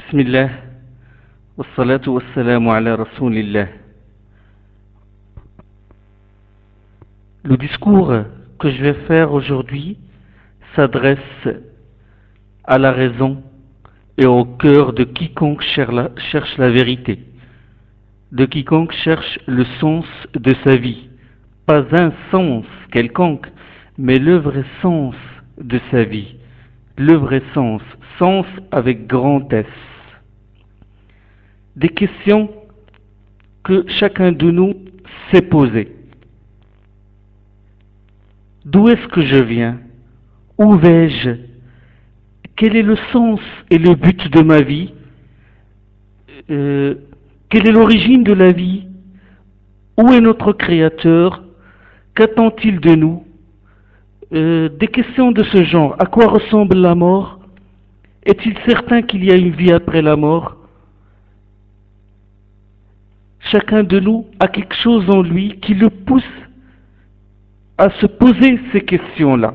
Bismillah, wassalatu wassalamu ala rasulillah. Le discours que je vais faire aujourd'hui s'adresse à la raison et au cœur de quiconque cherche la vérité, de quiconque cherche le sens de sa vie. Pas un sens quelconque, mais le vrai sens de sa vie. Le vrai sens, sens avec grand S. Des questions que chacun de nous s'est posées. D'où est-ce que je viens? Où vais-je? Quel est le sens et le but de ma vie? Quelle est l'origine de la vie? Où est notre Créateur? Qu'attend-il de nous? Des questions de ce genre. À quoi ressemble la mort? Est-il certain qu'il y a une vie après la mort? Chacun de nous a quelque chose en lui qui le pousse à se poser ces questions-là.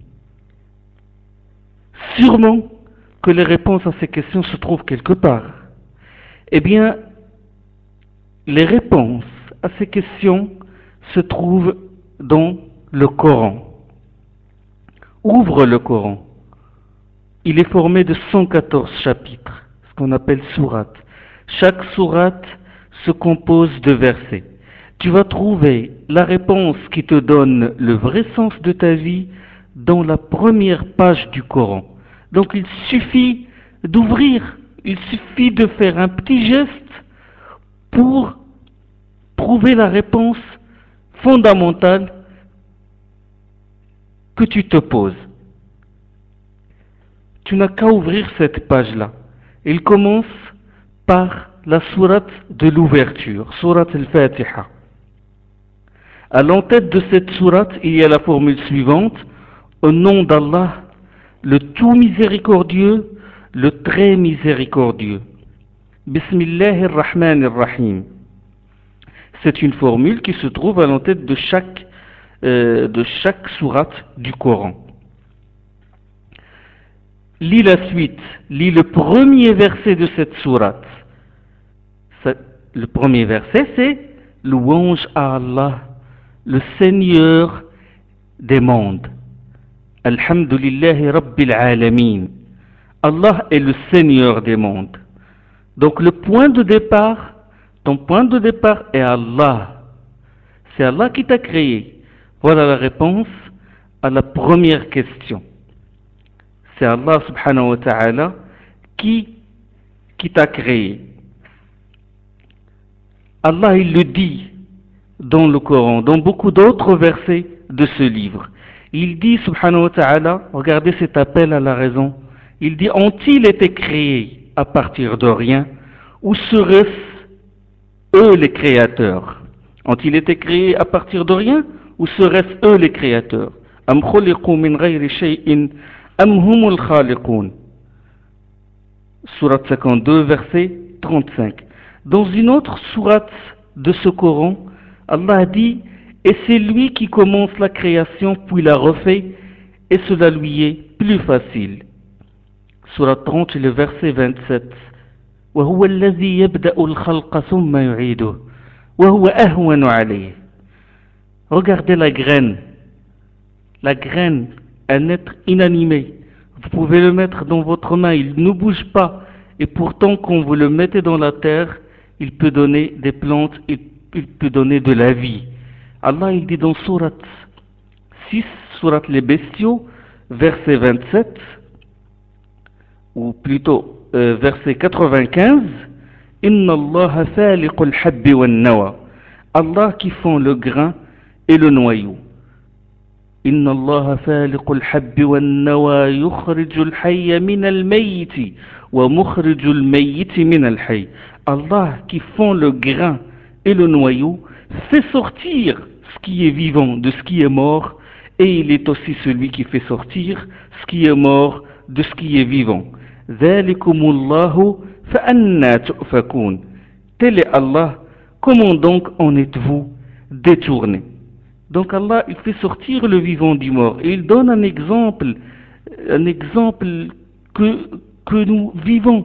Sûrement que les réponses à ces questions se trouvent quelque part. Eh bien, les réponses à ces questions se trouvent dans le Coran. Ouvre le Coran. Il est formé de 114 chapitres, ce qu'on appelle sourates. Chaque sourate se compose de versets. Tu vas trouver la réponse qui te donne le vrai sens de ta vie dans la première page du Coran. Donc il suffit d'ouvrir, il suffit de faire un petit geste pour trouver la réponse fondamentale que tu te poses. Tu n'as qu'à ouvrir cette page-là. Il commence par la sourate de l'ouverture, sourate al-Fatiha. À l'entête de cette sourate, il y a la formule suivante: au nom d'Allah, le tout miséricordieux, le très miséricordieux. Bismillahir-Rahmanir-Rahim. C'est une formule qui se trouve à l'entête de chaque sourate du Coran. Lis la suite, lis le premier verset de cette sourate. Le premier verset, c'est louange à Allah, le Seigneur des mondes. Alhamdulillahi Rabbil Alamin. Allah est le Seigneur des mondes. Donc le point de départ, ton point de départ est Allah. C'est Allah qui t'a créé. Voilà la réponse à la première question. C'est Allah subhanahu wa ta'ala qui t'a créé. Allah il le dit dans le Coran, dans beaucoup d'autres versets de ce livre. Il dit subhanahu wa ta'ala, regardez cet appel à la raison, il dit: ont-ils été créés à partir de rien, ou seraient-ce eux les créateurs? Ont-ils été créés à partir de rien, ou seraient-ce eux les créateurs? Am khuliqu min ghayri shay'in am humul khaliqun. Sourate 52, verset 35. Dans une autre sourate de ce Coran, Allah dit: et c'est lui qui commence la création puis la refait, et cela lui est plus facile. Sourate 30, le verset 27. وهو الذي يبدأ الخلق ثم يعيده وهو أهون عليه. Regardez la graine, un être inanimé. Vous pouvez le mettre dans votre main, il ne bouge pas. Et pourtant, quand vous le mettez dans la terre, il peut donner des plantes, il peut donner de la vie. Allah, il dit dans Sourate 6, Sourate les bestiaux, verset 27, ou plutôt verset 95, Inna Allah faliqul habbi wan nawa. Allah qui font le grain et le noyau. إن الله فالق الحب والنوى يخرج الحي من الميت ومخرج الميت من الحي. Allah qui font le grain et le noyau fait sortir ce qui est vivant de ce qui est mort, et il est aussi celui qui fait sortir ce qui est mort de ce qui est vivant. ذلكم الله فأنا تؤفكون. Tel est Allah, comment donc en êtes-vous détournés? Donc Allah, il fait sortir le vivant du mort. Et il donne un exemple que nous vivons.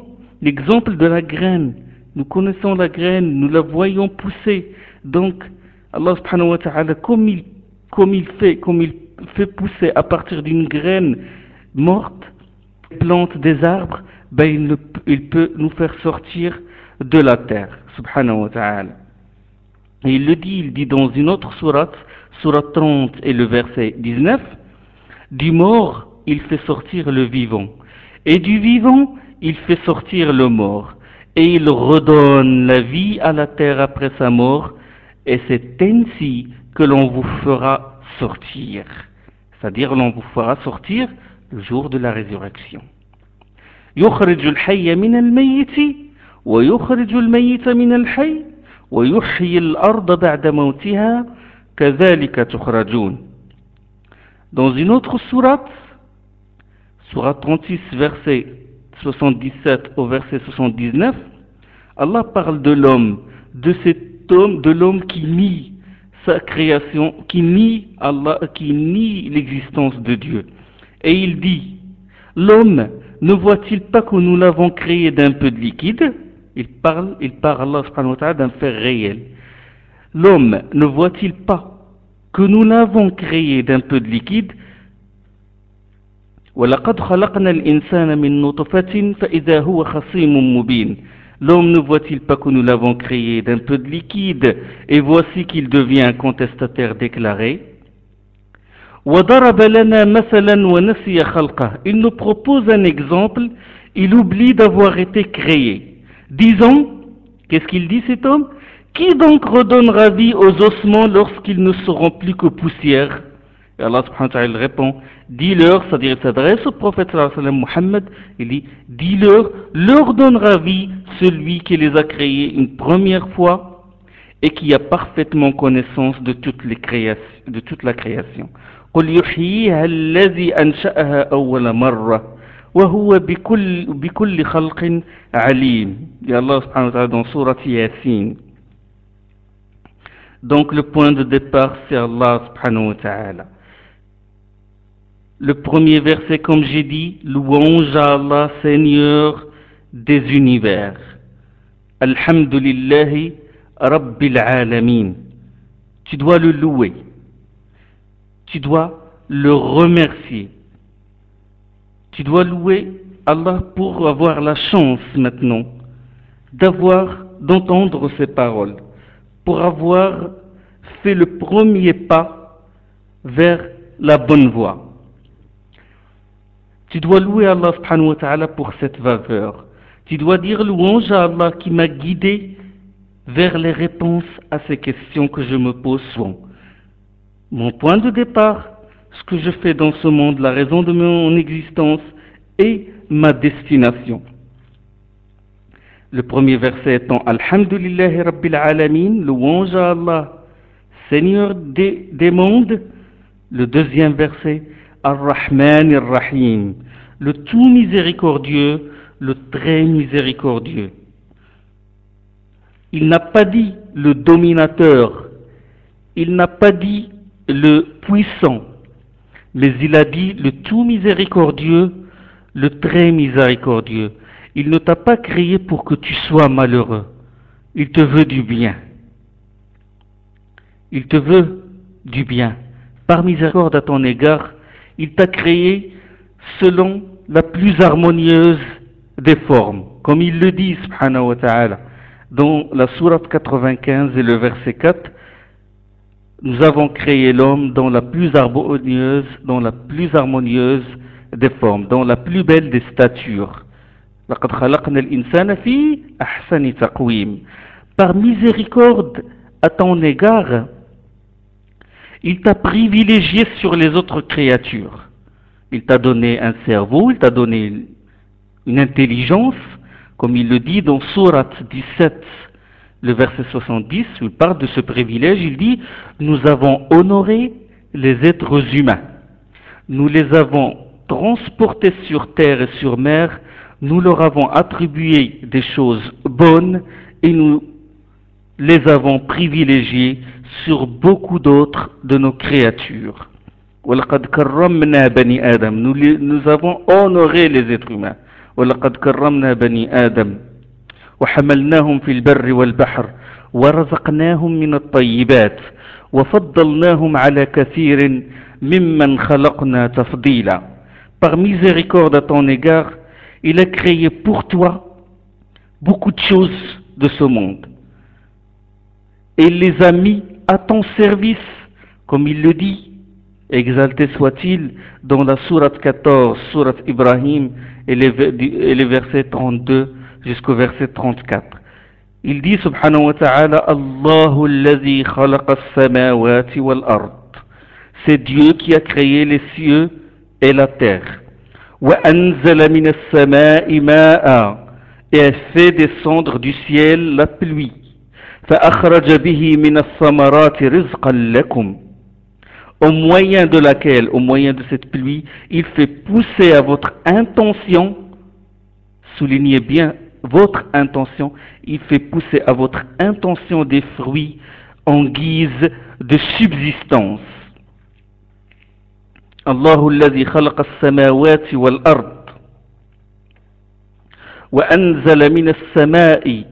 L'exemple de la graine. Nous connaissons la graine, nous la voyons pousser. Donc, Allah subhanahu wa ta'ala, comme il fait pousser à partir d'une graine morte, plante des arbres, ben il peut nous faire sortir de la terre, subhanahu wa ta'ala. Et il dit dans une autre sourate, sourate 30 et le verset 19, du mort, il fait sortir le vivant, et du vivant, il fait sortir le mort, et il redonne la vie à la terre après sa mort, et c'est ainsi que l'on vous fera sortir. C'est-à-dire, l'on vous fera sortir le jour de la résurrection. يخرج الحي من الميت ويخرج الميت من الحي ويحيي الأرض بعد موتها كذلك تخرجون. Dans une autre sourate, sourate 36, verset 77 au verset 79, Allah parle de l'homme, de cet homme, de l'homme qui nie sa création, qui nie Allah, qui nie l'existence de Dieu. Et il dit, l'homme ne voit-il pas que nous l'avons créé d'un peu de liquide? Il parle Allah subhanahu wa ta'ala d'un fait réel. L'homme ne voit-il pas que nous l'avons créé d'un peu de liquide? وَلَقَدْ خَلَقْنَا الْإِنسَانَ مِنْ نُطْفَةٍ فَإِذَا هُوَ خَصِيمٌ مُبِينٌ. L'homme ne voit-il pas que nous l'avons créé d'un peu de liquide et voici qu'il devient un contestataire déclaré? وَضَرَبَ لَنَا مَثَلًا وَنَسِيَ خَلْقَهُ. Il nous propose un exemple, il oublie d'avoir été créé. Disons, qu'est-ce qu'il dit cet homme? Qui donc redonnera vie aux ossements lorsqu'ils ne seront plus que poussière? Et Allah subhanahu wa ta'ala répond, dis-leur, c'est-à-dire il s'adresse au prophète sallallahu alayhi wa sallam, Muhammad, il dit, dis-leur, leur donnera vie celui qui les a créés une première fois et qui a parfaitement connaissance de toute la création. قل يحييها الذي أنشأها أول مرة وهو بكل خلق عليم. Et Allah subhanahu wa ta'ala dans sourate Yasin. Donc le point de départ c'est Allah subhanahu wa ta'ala. Le premier verset, comme j'ai dit, louange à Allah, Seigneur des univers. Alhamdulillahi Rabbil Alamin. Tu dois le louer. Tu dois le remercier. Tu dois louer Allah pour avoir la chance maintenant d'entendre ses paroles, pour avoir fait le premier pas vers la bonne voie. Tu dois louer Allah subhanahu wa ta'ala pour cette faveur. Tu dois dire louange à Allah qui m'a guidé vers les réponses à ces questions que je me pose souvent. Mon point de départ, ce que je fais dans ce monde, la raison de mon existence et ma destination. Le premier verset étant Alhamdulillahi Rabbil Alamin, louange à Allah, Seigneur des mondes. Le deuxième verset, Ar-Rahman Ar-Rahim, le tout miséricordieux, le très miséricordieux. Il n'a pas dit le dominateur, il n'a pas dit le puissant, mais il a dit le tout miséricordieux, le très miséricordieux. Il ne t'a pas créé pour que tu sois malheureux, il te veut du bien. Il te veut du bien. Par miséricorde à ton égard, il t'a créé selon la plus harmonieuse des formes. Comme il le dit, subhanahu wa ta'ala, dans la sourate 95 et le verset 4, nous avons créé l'homme dans la plus harmonieuse, des formes, dans la plus belle des statures. لَقَدْ خَلَقْنَا الْإِنسَانَ فِي أَحْسَنِ تَقْوِيمٍ. Par miséricorde à ton égard, il t'a privilégié sur les autres créatures. Il t'a donné un cerveau, il t'a donné une intelligence, comme il le dit dans Sourate 17, le verset 70, où il parle de ce privilège, il dit, nous avons honoré les êtres humains. Nous les avons transportés sur terre et sur mer, nous leur avons attribué des choses bonnes et nous les avons privilégiés sur beaucoup d'autres de nos créatures. Nous avons honoré les êtres humains. ولقد كرمنا بني آدم وحملناهم في البر والبحر ورزقناهم من الطيبات وفضلناهم على كثير ممن خلقنا تفضيلا. Par miséricorde à ton égard, il a créé pour toi beaucoup de choses de ce monde et il les a mis à ton service, comme il le dit, exalté soit-il, dans la sourate 14, sourate Ibrahim, et les versets 32 jusqu'au verset 34. Il dit subhanahu wa ta'ala, Allahu allazi khalaqa as-samawati wal ard. C'est Dieu qui a créé les cieux et la terre. Wa anzala min as-sama'i ma'a, et a fait descendre du ciel la pluie. Fa akhraja bihi min as-samarati rizqan lakum, au moyen de laquelle, au moyen de cette pluie, il fait pousser à votre intention, soulignez bien votre intention, il fait pousser à votre intention des fruits en guise de subsistance. Allahu alladhi khalaqa as-samawati wal ard wa anzala min as-sama'i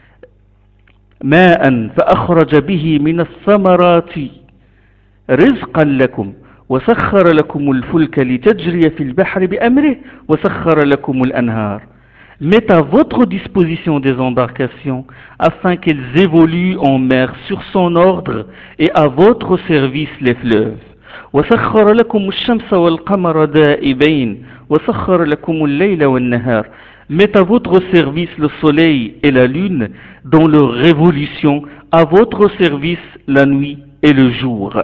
ma'an fa akhraja bihi min as-samarati رزقا لكم وسخر لكم الفلك لتجري في البحر بأمره وسخر لكم الأنهار. Met à votre disposition des embarcations afin qu'elles évoluent en mer sur son ordre et à votre service les fleuves. وسخر لكم الشمس والقمر دائبين وسخر لكم الليل والنهار. Met à votre service le soleil et la lune dans leur révolution, à votre service la nuit et le jour.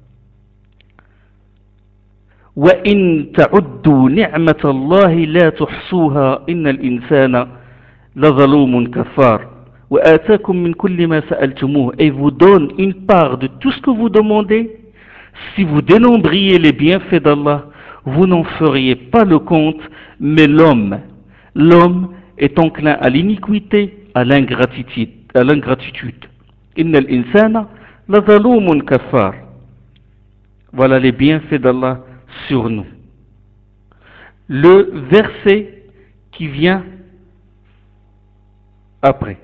وإن تعدوا نعمة الله لا تحصوها إن الإنسان لظلوم كفار وآتاكم من كل ما سألتموه, et vous donne une part de tout ce que vous demandez. Si vous dénombriez les bienfaits d'Allah, vous n'en feriez pas le compte. Mais l'homme est enclin à l'iniquité, à l'ingratitude. Inna al-insana la zalomun kafar. Voilà les bienfaits d'Allah sur nous. Le verset qui vient après.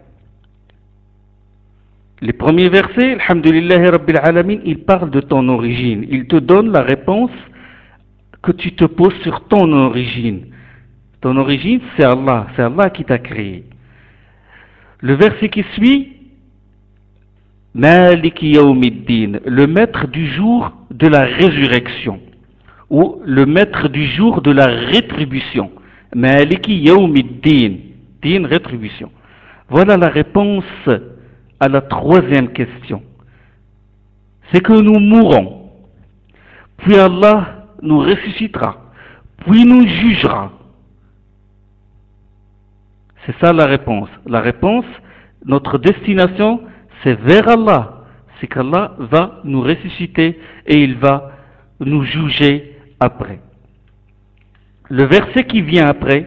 Les premiers versets, Alhamdulillahi Rabbil Alamin, il parle de ton origine. Il te donne la réponse que tu te poses sur ton origine. Ton origine, c'est Allah qui t'a créé. Le verset qui suit, Maliki Yawmiddin, le maître du jour de la résurrection, ou le maître du jour de la rétribution. Maliki Yawmiddin, din, rétribution. Voilà la réponse à la troisième question. C'est que nous mourrons, puis Allah nous ressuscitera, puis nous jugera. C'est ça la réponse. La réponse, notre destination, c'est vers Allah. C'est qu'Allah va nous ressusciter et il va nous juger après. Le verset qui vient après,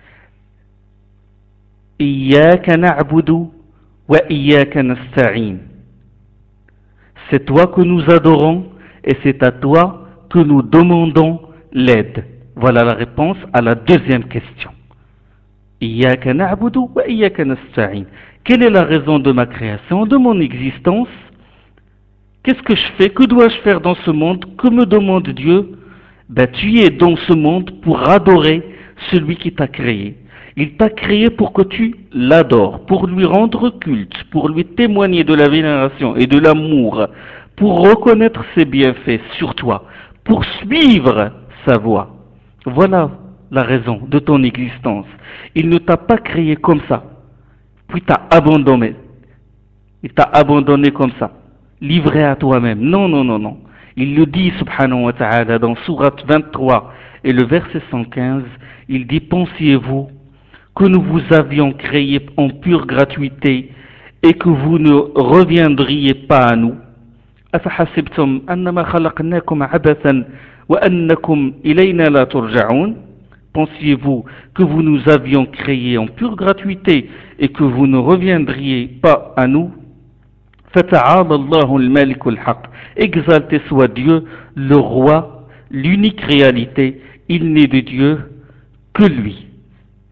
Iyyaka na'budu wa iyyaka nasta'in. C'est toi que nous adorons et c'est à toi que nous demandons l'aide. Voilà la réponse à la deuxième question. Iyyaka na'budu wa iyyaka nasta'in. Quelle est la raison de ma création, de mon existence? Qu'est-ce que je fais? Que dois-je faire dans ce monde? Que me demande Dieu? Tu es dans ce monde pour adorer celui qui t'a créé. Il t'a créé pour que tu l'adores, pour lui rendre culte, pour lui témoigner de la vénération et de l'amour, pour reconnaître ses bienfaits sur toi, pour suivre sa voie. Voilà la raison de ton existence. Il ne t'a pas créé comme ça, puis t'a abandonné. Il t'a abandonné comme ça, livré à toi-même. Non, non, non, non. Il le dit, subhanahu wa ta'ala, dans sourate 23 et le verset 115, il dit, pensiez-vous que nous vous avions créé en pure gratuité et que vous ne reviendriez pas à nous? أفحسبتم أنما خلقناكم عبثا وأنكم إلينا لا ترجعون? Pensiez-vous que vous nous avions créé en pure gratuité et que vous ne reviendriez pas à nous? فَتَعَالَى اللَّهُ الْمَلِكُ الْحَقِّ. Exalté soit Dieu, le roi, l'unique réalité. Il n'est de Dieu que lui.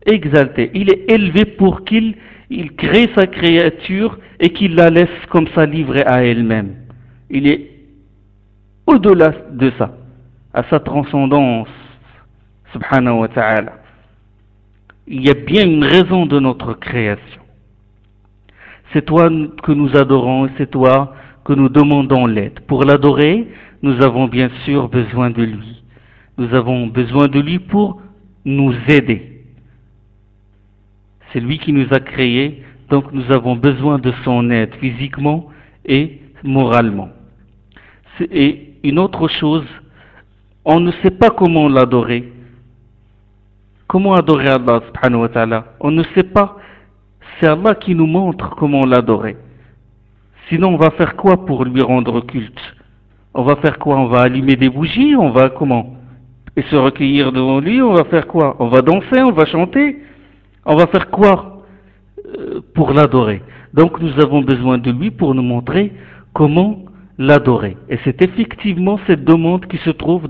exalté, il est élevé pour qu'il crée sa créature et qu'il la laisse comme ça livrée à elle-même. Il est au-delà de ça, à sa transcendance, subhanahu wa ta'ala. Il y a bien une raison de notre création. C'est toi que nous adorons, c'est toi que nous demandons l'aide. Pour l'adorer, nous avons bien sûr besoin de lui. Nous avons besoin de lui pour nous aider. C'est lui qui nous a créés, donc nous avons besoin de son aide physiquement et moralement. Et une autre chose, on ne sait pas comment l'adorer. Comment adorer Allah subhanahu wa ta'ala? On ne sait pas. C'est Allah qui nous montre comment l'adorer. Sinon, on va faire quoi pour lui rendre culte? On va faire quoi? On va allumer des bougies? On va comment? Et se recueillir devant lui? On va faire quoi? On va danser? On va chanter? On va faire quoi pour l'adorer? Donc nous avons besoin de lui pour nous montrer comment l'adorer. Et c'est effectivement cette demande qui se trouve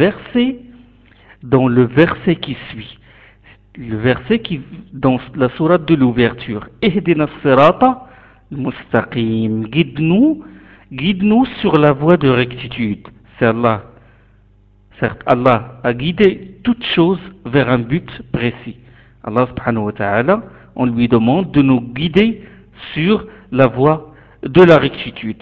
dans le verset qui suit. Le verset qui, dans la sourate de l'ouverture. Ihdina sirata mustaqim. Guide-nous sur la voie de rectitude. C'est Allah. Certes, Allah a guidé toute chose vers un but précis. Allah subhanahu wa ta'ala, on lui demande de nous guider sur la voie de la rectitude.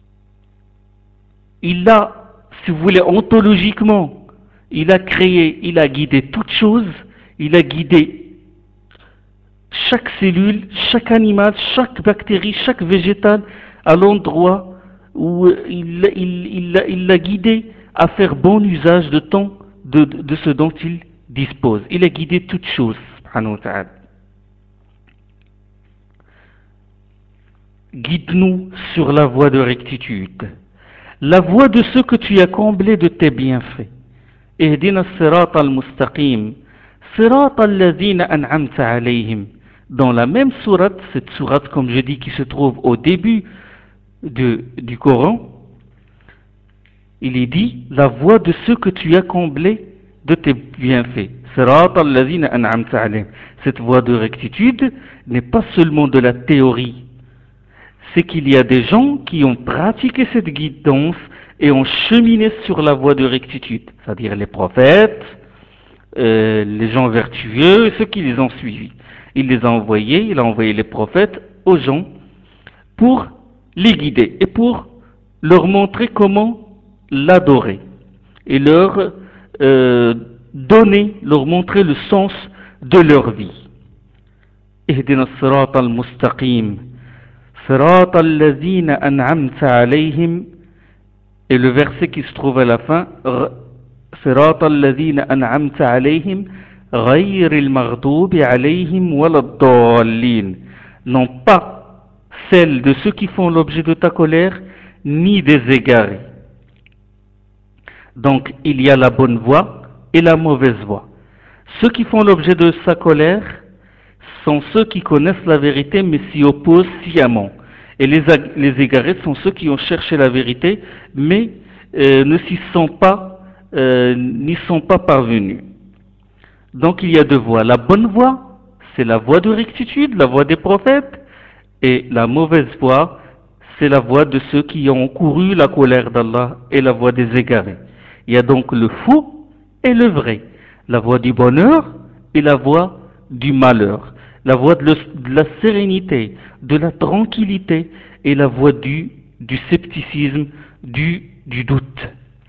Il a, si vous voulez, ontologiquement, il a créé, il a guidé toute chose, il a guidé chaque cellule, chaque animal, chaque bactérie, chaque végétal à l'endroit où il l'a guidé à faire bon usage de ce dont il dispose. Il a guidé toutes choses, subhanahu wa ta'ala. Guide-nous sur la voie de rectitude, la voie de ceux que tu as comblés de tes bienfaits. Ihdina sirata al-mustaqim, sirata alladhina an'amta alayhim. Dans la même sourate, cette sourate, comme je dis, qui se trouve au début du Coran, il est dit la voie de ceux que tu as comblés de tes bienfaits. Sirata alladhina an'amta alayhim. Cette voie de rectitude n'est pas seulement de la théorie, c'est qu'il y a des gens qui ont pratiqué cette guidance et ont cheminé sur la voie de rectitude, c'est-à-dire les prophètes, les gens vertueux et ceux qui les ont suivis. Il a envoyé les prophètes aux gens pour les guider et pour leur montrer comment l'adorer et leur leur montrer le sens de leur vie. Ihdina as-sirata al-mustaqim, sirata alladhina an'amta alayhim. Et le verset qui se trouve à la fin, صراط الذين أنعمت عليهم غير المغضوب عليهم ولا الضالين. Non pas celle de ceux qui font l'objet de ta colère, ni des égarés. Donc il y a la bonne voie et la mauvaise voie. Ceux qui font l'objet de sa colère sont ceux qui connaissent la vérité mais s'y opposent sciemment. Et les égarés sont ceux qui ont cherché la vérité mais n'y sont pas parvenus. Donc il y a deux voies. La bonne voie, c'est la voie de rectitude, la voie des prophètes, et la mauvaise voie, c'est la voie de ceux qui ont couru la colère d'Allah et la voie des égarés. Il y a donc le faux et le vrai, la voie du bonheur et la voie du malheur, la voie de la sérénité, de la tranquillité et la voie du scepticisme, du doute.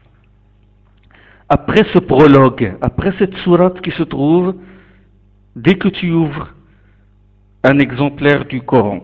Après ce prologue, après cette sourate qui se trouve, dès que tu ouvres un exemplaire du Coran,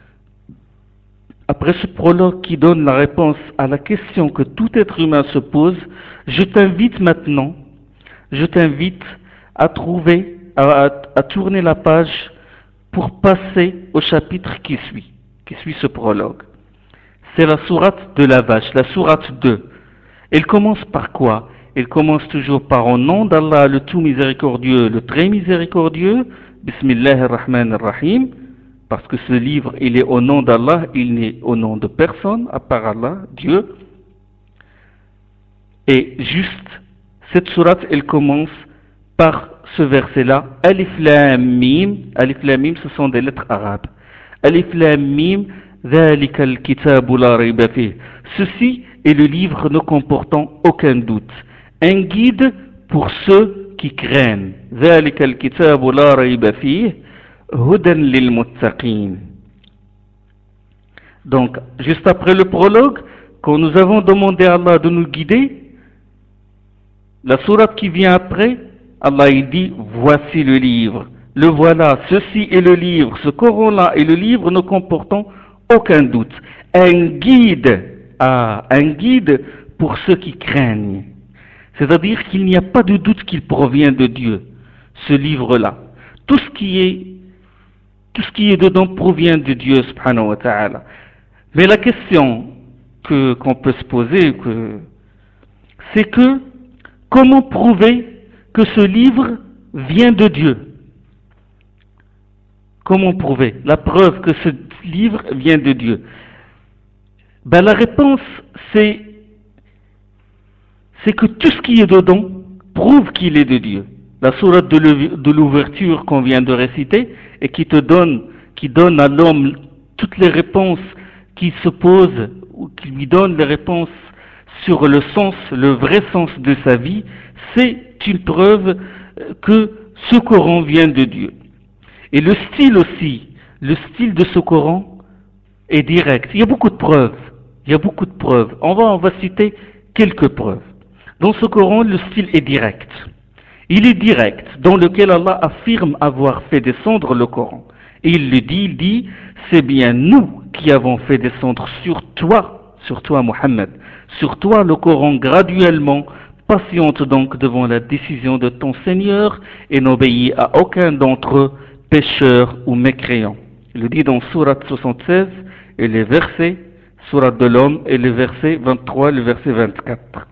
après ce prologue qui donne la réponse à la question que tout être humain se pose, je t'invite maintenant, je t'invite à tourner la page pour passer au chapitre qui suit ce prologue. C'est la sourate de la vache, la sourate 2. Elle commence par quoi? Elle commence toujours par au nom d'Allah, le tout miséricordieux, le très miséricordieux, Bismillah ar-Rahman ar-Rahim, parce que ce livre, il est au nom d'Allah, il n'est au nom de personne, à part Allah, Dieu. Et juste, cette sourate, elle commence par ce verset-là, Alif Lam Mim, Alif Lam Mim, ce sont des lettres arabes. Alif Lam Mim, ذلك الكتاب لا ريب فيه. Ceci est le livre ne comportant aucun doute. Un guide pour ceux qui craignent. ذلك الكتاب لا ريب فيه هدى للمتقين. Donc, juste après le prologue, quand nous avons demandé à Allah de nous guider, la sourate qui vient après, Allah il dit, voici le livre, le voilà, ceci est le livre, ce Coran-là est le livre ne comportant aucun doute. Un guide, un guide pour ceux qui craignent. C'est-à-dire qu'il n'y a pas de doute qu'il provient de Dieu, ce livre-là. Tout ce qui est dedans provient de Dieu, subhanahu wa ta'ala. Mais la question qu'on peut se poser, c'est que comment prouver que ce livre vient de Dieu? Comment prouver la preuve que ce livre vient de Dieu? Ben, la réponse, c'est que tout ce qui est dedans prouve qu'il est de Dieu. La sourate de l'ouverture qu'on vient de réciter et qui donne à l'homme toutes les réponses qui se posent ou qui lui donne les réponses sur le sens, le vrai sens de sa vie, c'est une preuve que ce Coran vient de Dieu. Et le style aussi, le style de ce Coran est direct. Il y a beaucoup de preuves. Il y a beaucoup de preuves. On va citer quelques preuves. Dans ce Coran, le style est direct. Il est direct, dans lequel Allah affirme avoir fait descendre le Coran. Et il dit, c'est bien nous qui avons fait descendre sur toi Mohammed, sur toi le Coran graduellement, patiente donc devant la décision de ton Seigneur et n'obéis à aucun d'entre eux, pécheur ou mécréant. Il le dit dans Sourate 76 et les versets, Sourate de l'homme et les versets 23 et le verset 24.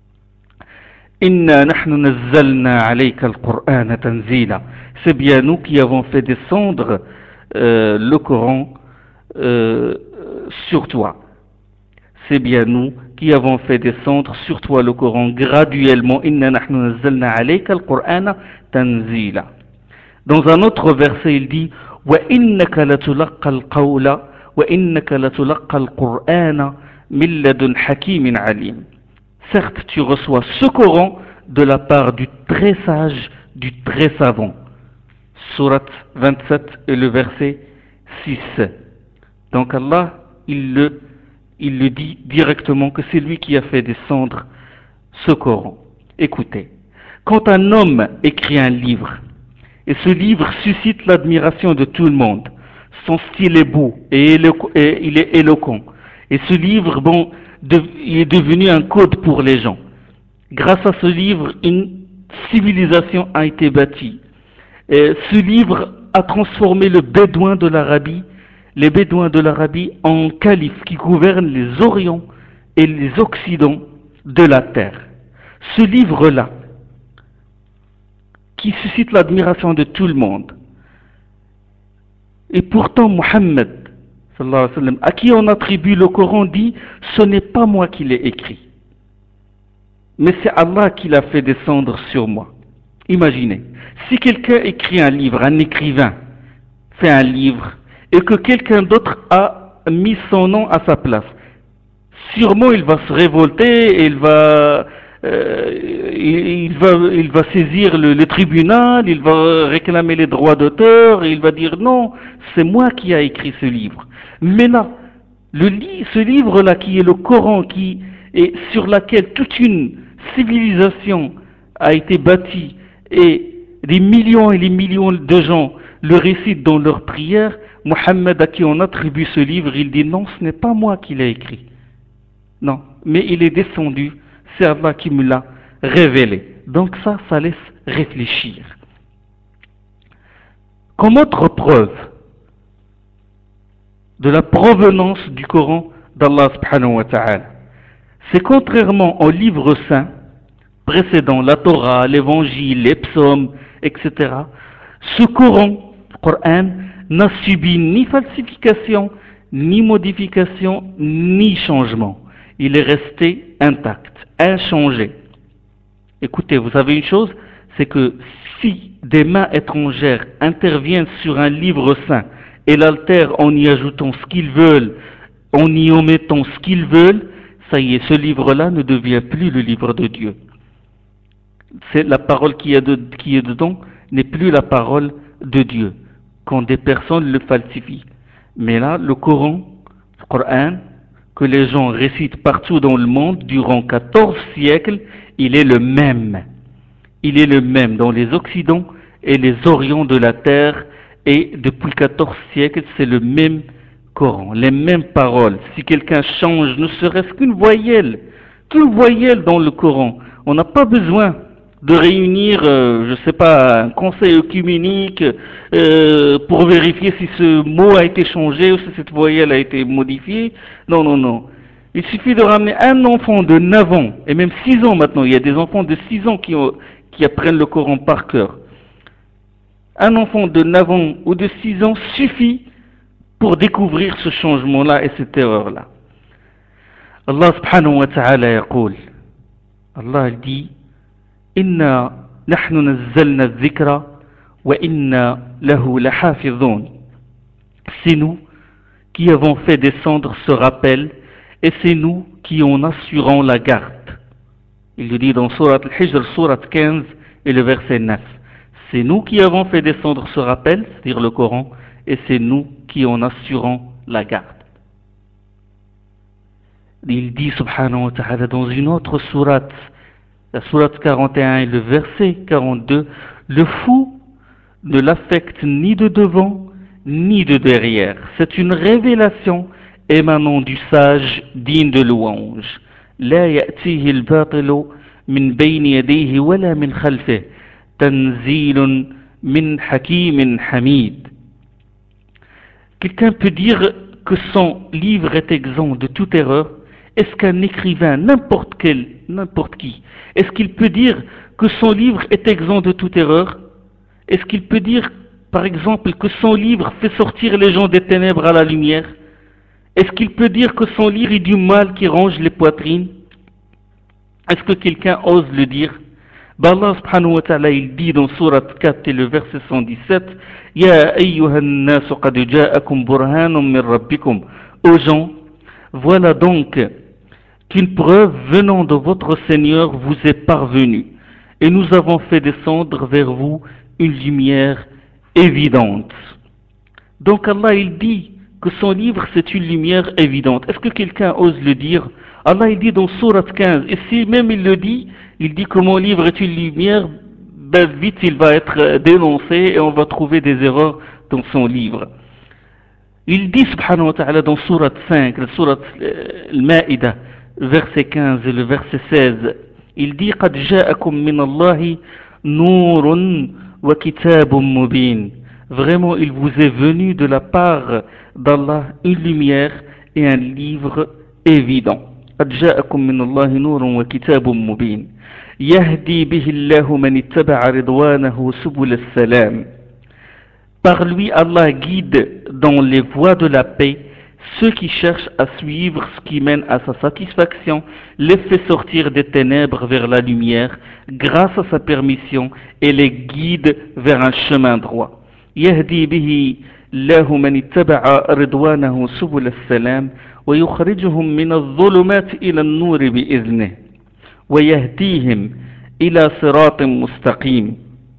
Inna nahnu nazzalna alayka al-Qur'ana tanzila. C'est bien nous qui avons fait descendre le Coran sur toi. C'est bien nous qui avons fait descendre sur toi le Coran graduellement. Inna nahnu nazzalna alayka al-Qur'ana tanzila. Dans un autre verset, il dit wa innaka latulaqqa al-qawla wa innaka latulaqqa al-Qur'ana min ladun hakimin alim. Certes, tu reçois ce Coran de la part du très sage, du très savant. Sourate 27 et le verset 6. Donc Allah, il le dit directement que c'est lui qui a fait descendre ce Coran. Écoutez, quand un homme écrit un livre, et ce livre suscite l'admiration de tout le monde, son style est beau et il est éloquent, et ce livre, il est devenu un code pour les gens. Grâce à ce livre, une civilisation a été bâtie. Et ce livre a transformé les bédouins de l'Arabie en califes qui gouvernent les orients et les occidents de la terre. Ce livre-là, qui suscite l'admiration de tout le monde, et pourtant Mohammed, sallallahu alayhi wa sallam, à qui on attribue le Coran, dit « Ce n'est pas moi qui l'ai écrit, mais c'est Allah qui l'a fait descendre sur moi. » Imaginez, si quelqu'un écrit un livre, un écrivain fait un livre, et que quelqu'un d'autre a mis son nom à sa place, sûrement il va se révolter, et il va saisir le tribunal, il va réclamer les droits d'auteur, et il va dire non, c'est moi qui ai écrit ce livre. Mais là, ce livre-là qui est le Coran, et sur laquelle toute une civilisation a été bâtie, et des millions et des millions de gens le récitent dans leurs prières, Mohammed à qui on attribue ce livre, il dit non, ce n'est pas moi qui l'ai écrit. Non, mais il est descendu, c'est Allah qui me l'a révélé. Donc ça laisse réfléchir. Comme autre preuve de la provenance du Coran d'Allah subhanahu wa ta'ala, c'est contrairement aux livres saints précédents, la Torah, l'évangile, les psaumes, etc., ce Coran n'a subi ni falsification, ni modification, ni changement. Il est resté intact, inchangé. Écoutez, vous savez une chose, c'est que si des mains étrangères interviennent sur un livre saint et l'altèrent en y ajoutant ce qu'ils veulent, en y omettant ce qu'ils veulent, ça y est, ce livre-là ne devient plus le livre de Dieu. C'est la parole qui est dedans n'est plus la parole de Dieu quand des personnes le falsifient. Mais là, le Coran, que les gens récitent partout dans le monde durant 14 siècles, il est le même. Il est le même dans les Occidents et les Orients de la terre, et depuis 14 siècles, c'est le même Coran, les mêmes paroles. Si quelqu'un change ne serait-ce qu'une voyelle dans le Coran, on n'a pas besoin de réunir, je ne sais pas, un conseil œcuménique pour vérifier si ce mot a été changé ou si cette voyelle a été modifiée. Non, non, non. Il suffit de ramener un enfant de 9 ans, et même 6 ans maintenant, il y a des enfants de 6 ans qui apprennent le Coran par cœur. Un enfant de 9 ans ou de 6 ans suffit pour découvrir ce changement-là et cette erreur-là. Allah subhanahu wa ta'ala يقول, Allah dit, Inna nahnu nazzalna dhikra wa inna lahu lahafidhun. C'est nous qui avons fait descendre ce rappel et c'est nous qui en assurons la garde. Il le dit dans Surat Al-Hijr, Surat 15 et le verset 9. C'est nous qui avons fait descendre ce rappel, c'est-à-dire le Coran, et c'est nous qui en assurons la garde. Il dit subhanahu wa ta'ala dans une autre sourate, la sourate 41 et le verset 42, le fou ne l'affecte ni de devant ni de derrière. C'est une révélation émanant du sage digne de louange. لا يأتيه الباطل من بين يديه ولا من خلفه تنزيل من حكيم حميد. Quelqu'un peut dire que son livre est exempt de toute erreur. Est-ce qu'un écrivain, n'importe qui, est-ce qu'il peut dire que son livre est exempt de toute erreur? Est-ce qu'il peut dire, par exemple, que son livre fait sortir les gens des ténèbres à la lumière? Est-ce qu'il peut dire que son livre est du mal qui ronge les poitrines? Est-ce que quelqu'un ose le dire? Allah subhanahu wa ta'ala, il dit dans Surat 4 et le verset 117, Ya ayyuhan nasu qad ja'akum burhanun min rabbikum. Aux gens, voilà donc qu'une preuve venant de votre Seigneur vous est parvenue, et nous avons fait descendre vers vous une lumière évidente. Donc Allah il dit que son livre c'est une lumière évidente. Est-ce que quelqu'un ose le dire? Allah il dit dans Surat 15, et si même il le dit, il dit que mon livre est une lumière, ben vite il va être dénoncé et on va trouver des erreurs dans son livre. Il dit subhanahu wa ta'ala dans Surat 5, le Surat Al-Ma'ida, verset 15 et le verset 16, il dit قَدْ جَاءَكُم مِّنَ اللَّهِ نُورٌ وَكِتَابٌ مُّبِينٌ. Vraiment, il vous est venu de la part d'Allah une lumière et un livre évident. قَدْ جَاءَكُم مِّنَ اللَّهِ نُورٌ وَكِتَابٌ مُّبِينٌ يَهْدِي بِهِ اللَّهُ مَنِ اتَّبَعَ رِضْوَانَهُ سُبُلَ السَّلَامِ. Par lui, Allah guide dans les voies de la paix ceux qui cherchent à suivre ce qui mène à sa satisfaction, les fait sortir des ténèbres vers la lumière grâce à sa permission et les guide vers un chemin droit. يهدي به الله من اتبع رضوانه سبل السلام ويخرجهم من الظلمات إلى النور بإذنه ويهديهم إلى صراط مستقيم.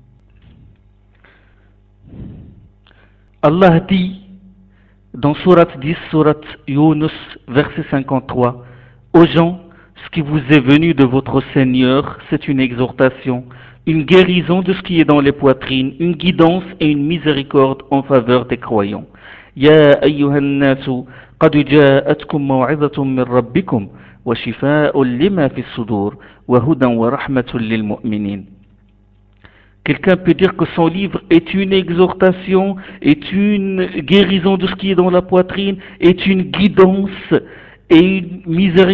Allah dit dans Surat 10, Surat Yunus, verset 53, aux gens, ce qui vous est venu de votre Seigneur, c'est une exhortation, une guérison de ce qui est dans les poitrines, une guidance et une miséricorde en faveur des croyants. Ya ayyuhan nasu, qad ja'atkum maw'izatun min rabbikum, wa shifa'un lima fi sudur, wa hudan wa rahmatun lil mu'minin. Quelqu'un peut dire que son livre est une exhortation, est une guérison de ce qui est dans la poitrine, est une guidance et une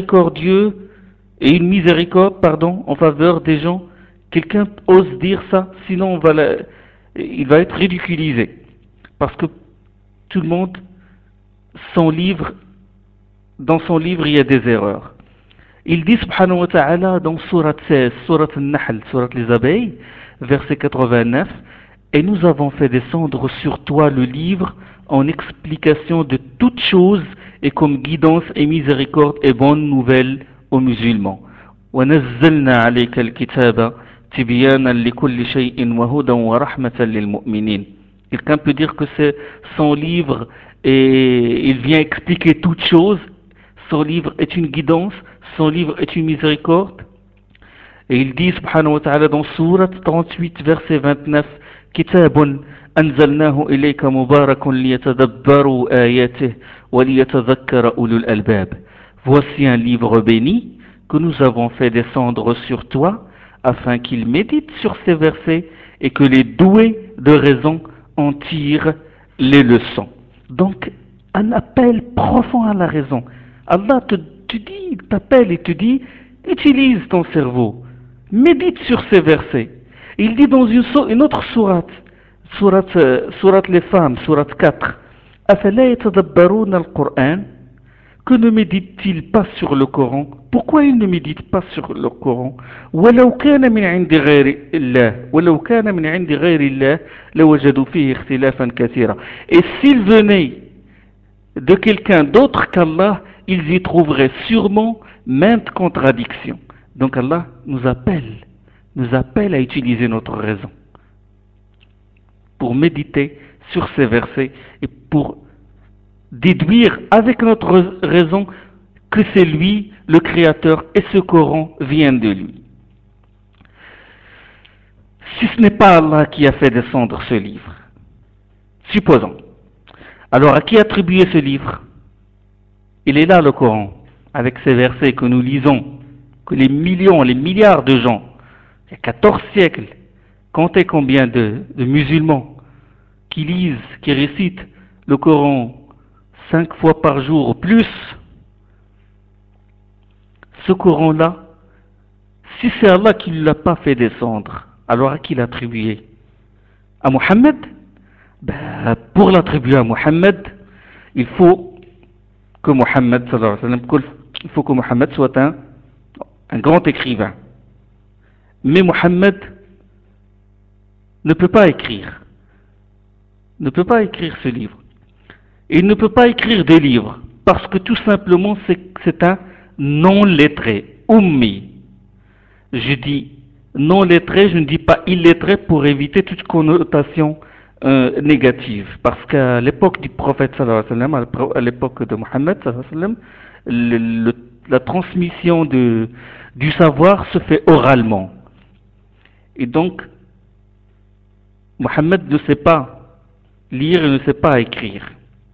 miséricorde, en faveur des gens. Quelqu'un ose dire ça, sinon il va être ridiculisé. Parce que tout le monde, dans son livre, il y a des erreurs. Il dit subhanahu wa ta'ala dans Surat 16, Surat Al-Nahl, Surat les abeilles, verset 89. Et nous avons fait descendre sur toi le livre en explication de toutes choses et comme guidance et miséricorde et bonne nouvelle aux musulmans. ونزلنا عليك الكتاب تبيانا لكل شيء وهدى ورحمة للمؤمنين. Quelqu'un peut dire que c'est son livre et il vient expliquer toutes choses. Son livre est une guidance, son livre est une miséricorde. Et il dit, subhanahu wa ta'ala, dans Sourate 38, verset 29, كتاب أنزلناه إليك مبارك ليتدبروا آياته وليتذكر أولو الألباب. Voici un livre béni que nous avons fait descendre sur toi afin qu'il médite sur ces versets et que les doués de raison en tirent les leçons. Donc, un appel profond à la raison. Allah te dit, il t'appelle et te dit, utilise ton cerveau, médite sur ces versets. Il dit dans une autre sourate, sourate les femmes, sourate 4, أَفَلَا يَتَدَبَّرُونَ الْقُرْآنَ. Que ne médite-t-il pas sur le Coran? Pourquoi il ne médite pas sur le Coran? ولو كان من عند غير الله ولو كان من عند غير الله لوجدوا فيه اختلافا كثيرا. Et s'il venait de quelqu'un d'autre qu'Allah, ils y trouveraient sûrement maintes contradictions. Donc Allah nous appelle à utiliser notre raison pour méditer sur ces versets et pour déduire avec notre raison que c'est lui le Créateur et ce Coran vient de lui. Si ce n'est pas Allah qui a fait descendre ce livre, supposons, alors à qui attribuer ce livre? Il est là le Coran, avec ces versets que nous lisons, que les millions, les milliards de gens, il y a 14 siècles, comptez combien de musulmans qui lisent, qui récitent le Coran 5 fois par jour ou plus. Ce Coran-là, si c'est Allah qui ne l'a pas fait descendre, alors à qui l'attribuer? À Mohammed? Pour l'attribuer à Mohammed, il faut que Mohammed, il faut que Mohammed soit un grand écrivain. Mais Mohammed ne peut pas écrire. Ne peut pas écrire ce livre. Il ne peut pas écrire des livres parce que tout simplement c'est un non-lettré, ummi. Je dis non-lettré, je ne dis pas illettré pour éviter toute connotation négative. Parce qu'à l'époque du prophète sallallahu alayhi wa sallam, à l'époque de Mohammed sallallahu alayhi wa sallam, la transmission du savoir se fait oralement. Et donc, Mohammed ne sait pas lire et ne sait pas écrire.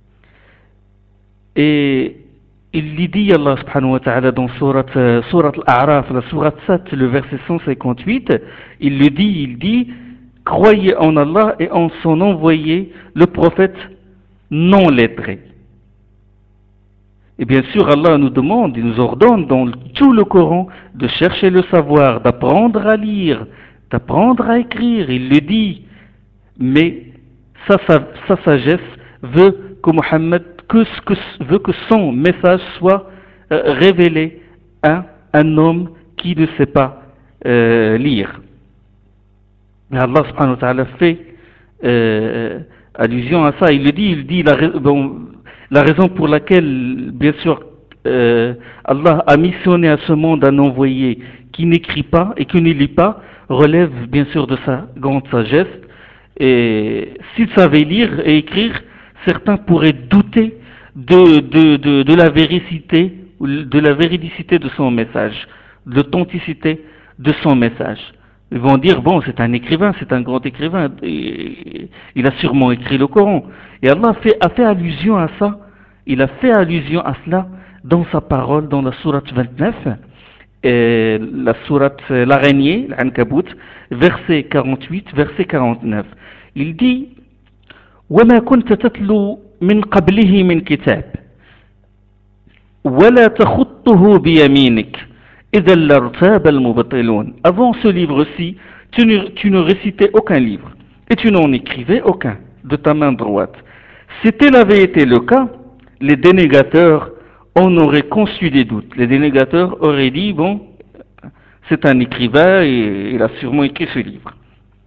Et il lui dit, Allah subhanahu wa ta'ala, dans surat Al-A'raf, la surat 7, le verset 158, il dit, croyez en Allah et en son envoyé, le prophète non lettré. Et bien sûr, Allah nous demande, il nous ordonne dans tout le Coran de chercher le savoir, d'apprendre à lire, d'apprendre à écrire. Il le dit, mais sa sagesse veut que Mohammed, veut que son message soit révélé à un homme qui ne sait pas lire. Mais Allah subhanahu wa ta'ala fait allusion à ça. Il dit la raison pour laquelle, bien sûr, Allah a missionné à ce monde un envoyé qui n'écrit pas et qui ne lit pas, relève bien sûr de sa grande sagesse. Et s'il savait lire et écrire, certains pourraient douter de la véracité ou de la véridicité de son message, de l'authenticité de son message. Ils vont dire, bon, c'est un écrivain, c'est un grand écrivain, et il a sûrement écrit le Coran. Et Allah a fait allusion à ça, il a fait allusion à cela dans sa parole, dans la sourate 29, la sourate l'araignée, l'Ankabut, verset 48, verset 49. Il dit, وَمَا كُنْتَ تَتْلُو مِنْ قَبْلِهِ مِنْ كِتَابٍ وَلَا تَخُطُّهُ بِيَمِينِكَ إِذًا لَارْتَابَ الْمُبْطِلُونَ. Avant ce livre-ci, tu ne récitais aucun livre et tu n'en écrivais aucun de ta main droite. Si tel avait été le cas, les dénégateurs en auraient conçu des doutes. Les dénégateurs auraient dit, bon, c'est un écrivain et il a sûrement écrit ce livre.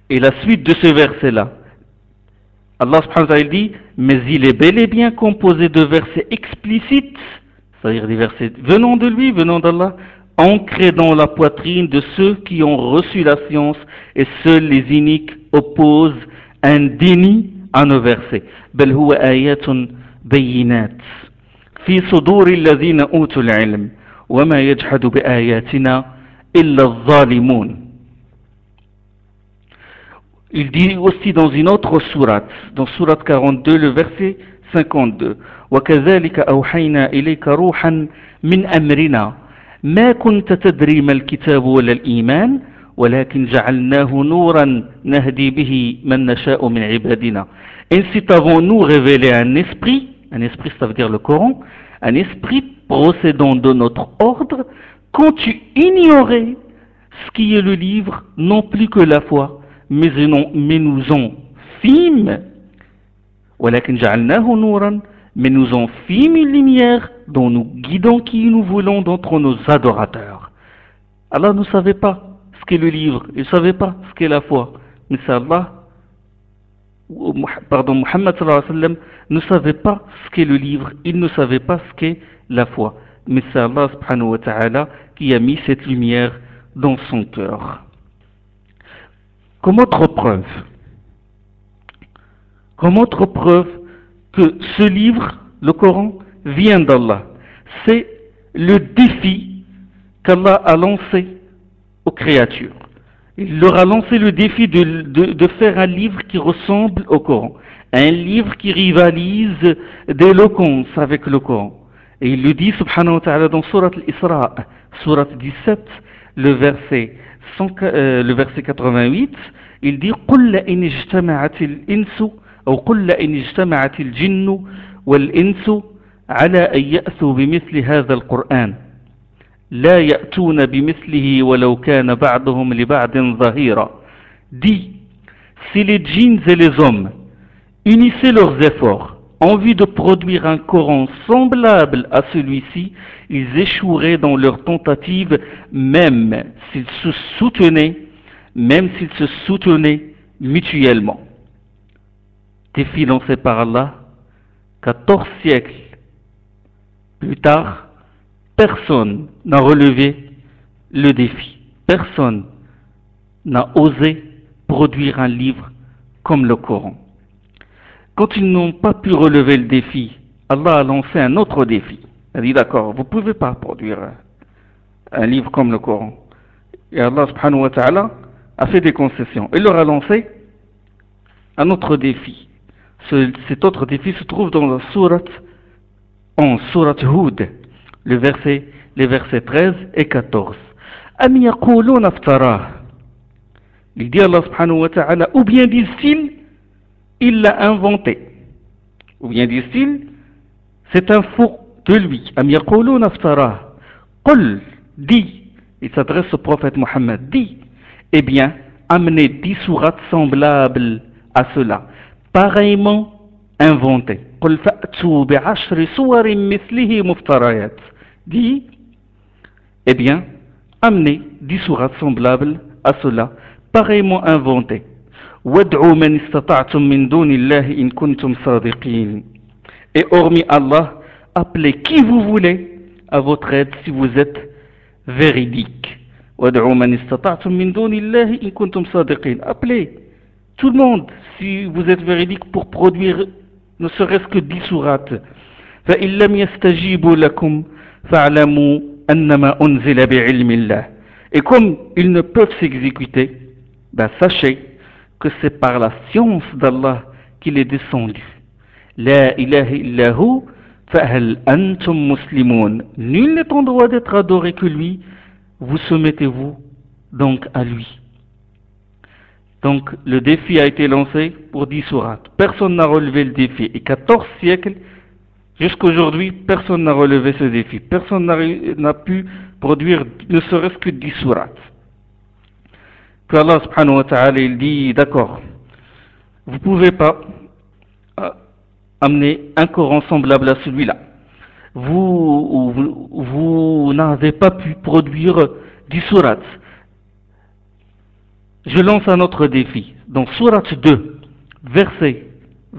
Et la suite de ce verset-là, Allah subhanahu wa ta'ala dit, mais il est bel et bien composé de versets explicites, c'est-à-dire des versets venant de lui, venant d'Allah, ancrés dans la poitrine de ceux qui ont reçu la science, et seuls les iniques opposent un déni à nos versets. بل هو آيات بينات في صدور الذين أوتوا العلم وما يجحد بآياتنا إلا الظالمون. Il dit aussi dans une autre sourate, dans sourate 42, le verset 52, وَكَذَلِكَ أَوْحَيْنَا إِلَيْكَ رُوحًا مِنْ أَمْرِنَا مَا كُنْتَ تَدْرِي مَا الْكِتَابُ وَلَا الْإِيمَانُ وَلَكِنْ جَعَلْنَاهُ نُورًا نَهْدِي بِهِ مَنْ نَشَاءُ مِنْ عِبَادِنَا. Ainsi t'avons-nous révélé un esprit ça veut dire le Coran, un esprit procédant de notre ordre, quand tu ignorais ce qui est le livre, non plus que la foi, mais nous en fîmes, ولكن جعلناه نورا, mais nous en fîmes une lumière dont nous guidons qui nous voulons d'entre nos adorateurs. Allah ne savait pas ce qu'est le livre, il ne savait pas ce qu'est la foi, mais c'est Allah, Muhammad sallallahu alayhi wa sallam ne savait pas ce qu'est le livre, il ne savait pas ce qu'est la foi, mais c'est Allah subhanahu wa ta'ala qui a mis cette lumière dans son cœur. Comme autre preuve que ce livre, le Coran, vient d'Allah, c'est le défi qu'Allah a lancé aux créatures. Il leur a lancé le défi de faire un livre qui ressemble au Coran, un livre qui rivalise d'éloquence avec le Coran. Et il le dit, subhanahu wa ta'ala, dans Surat al-Isra, Surat 17, le verset 88, il dit قل لئن اجتمعت الإنس أو قل لئن اجتمعت الجن والإنس على أن يأتوا بمثل هذا القرآن لا يأتون بمثله ولو كان بعضهم لبعض ظهيرا. Dit, si les djinns et les hommes unissaient leurs efforts en vue de produire un Coran semblable à celui-ci, ils échoueraient dans leurs tentatives, même s'ils se soutenaient mutuellement. Défi lancé par Allah, 14 siècles plus tard, personne n'a relevé le défi. Personne n'a osé produire un livre comme le Coran. Quand ils n'ont pas pu relever le défi, Allah a lancé un autre défi. Il a dit d'accord, vous ne pouvez pas produire un livre comme le Coran. Et Allah subhanahu wa ta'ala a fait des concessions. Il leur a lancé un autre défi. Cet autre défi se trouve dans la sourate 11, sourate Hud, les versets 13 et 14. Am yaquluna iftarah. Il dit Allah subhanahu wa ta'ala, ou bien disent-ils, il l'a inventé. Ou bien disent-ils, c'est un faux de lui. Am yaquluna iftarah. Qul, dit, il s'adresse au prophète Mohammed, dit, eh bien, amenez 10 sourates semblables à cela, pareillement inventées. قل فأتوا بعشر صور مثله مفتريات. Dit, eh bien, amenez 10 sourates semblables à cela, pareillement inventées. وادعوا من استطعتم من دون الله إن كنتم صادقين. Et hormis Allah, appelez qui vous voulez à votre aide si vous êtes véridique. وادعوا من استطعتم من دون الله إن كنتم صادقين. Appelez tout le monde si vous êtes véridique pour produire ne serait-ce que 10 sourates. فإن لم يستجيبوا لكم فاعلموا أنما أنزل بعلم الله. Et comme ils ne peuvent s'exécuter, ben sachez que c'est par la science d'Allah qu'il est descendu. La ilaha illahu fa'hal antum muslimun. Nul n'est en droit d'être adoré que lui. Vous soumettez-vous donc à lui. Donc le défi a été lancé pour 10 sourates. Personne n'a relevé le défi. Et 14 siècles, jusqu'à aujourd'hui, personne n'a relevé ce défi. Personne n'a pu produire ne serait-ce que 10 sourates. Puis Allah subhanahu wa ta'ala il dit, d'accord, vous ne pouvez pas amener un Coran semblable à celui-là. Vous n'avez pas pu produire 10 sourates. Je lance un autre défi. Dans Sourate 2, versets